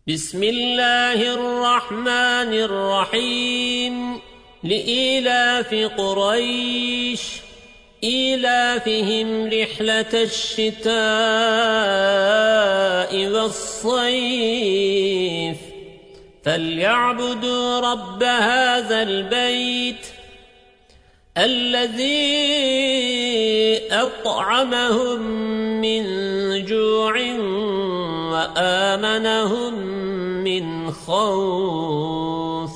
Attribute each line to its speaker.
Speaker 1: بسم الله الرحمن الرحيم لإيلاف قريش إيلافهم رحلة الشتاء والصيف فليعبدوا رب هذا البيت الذي أطعمهم من جوع وآمنهم من خوف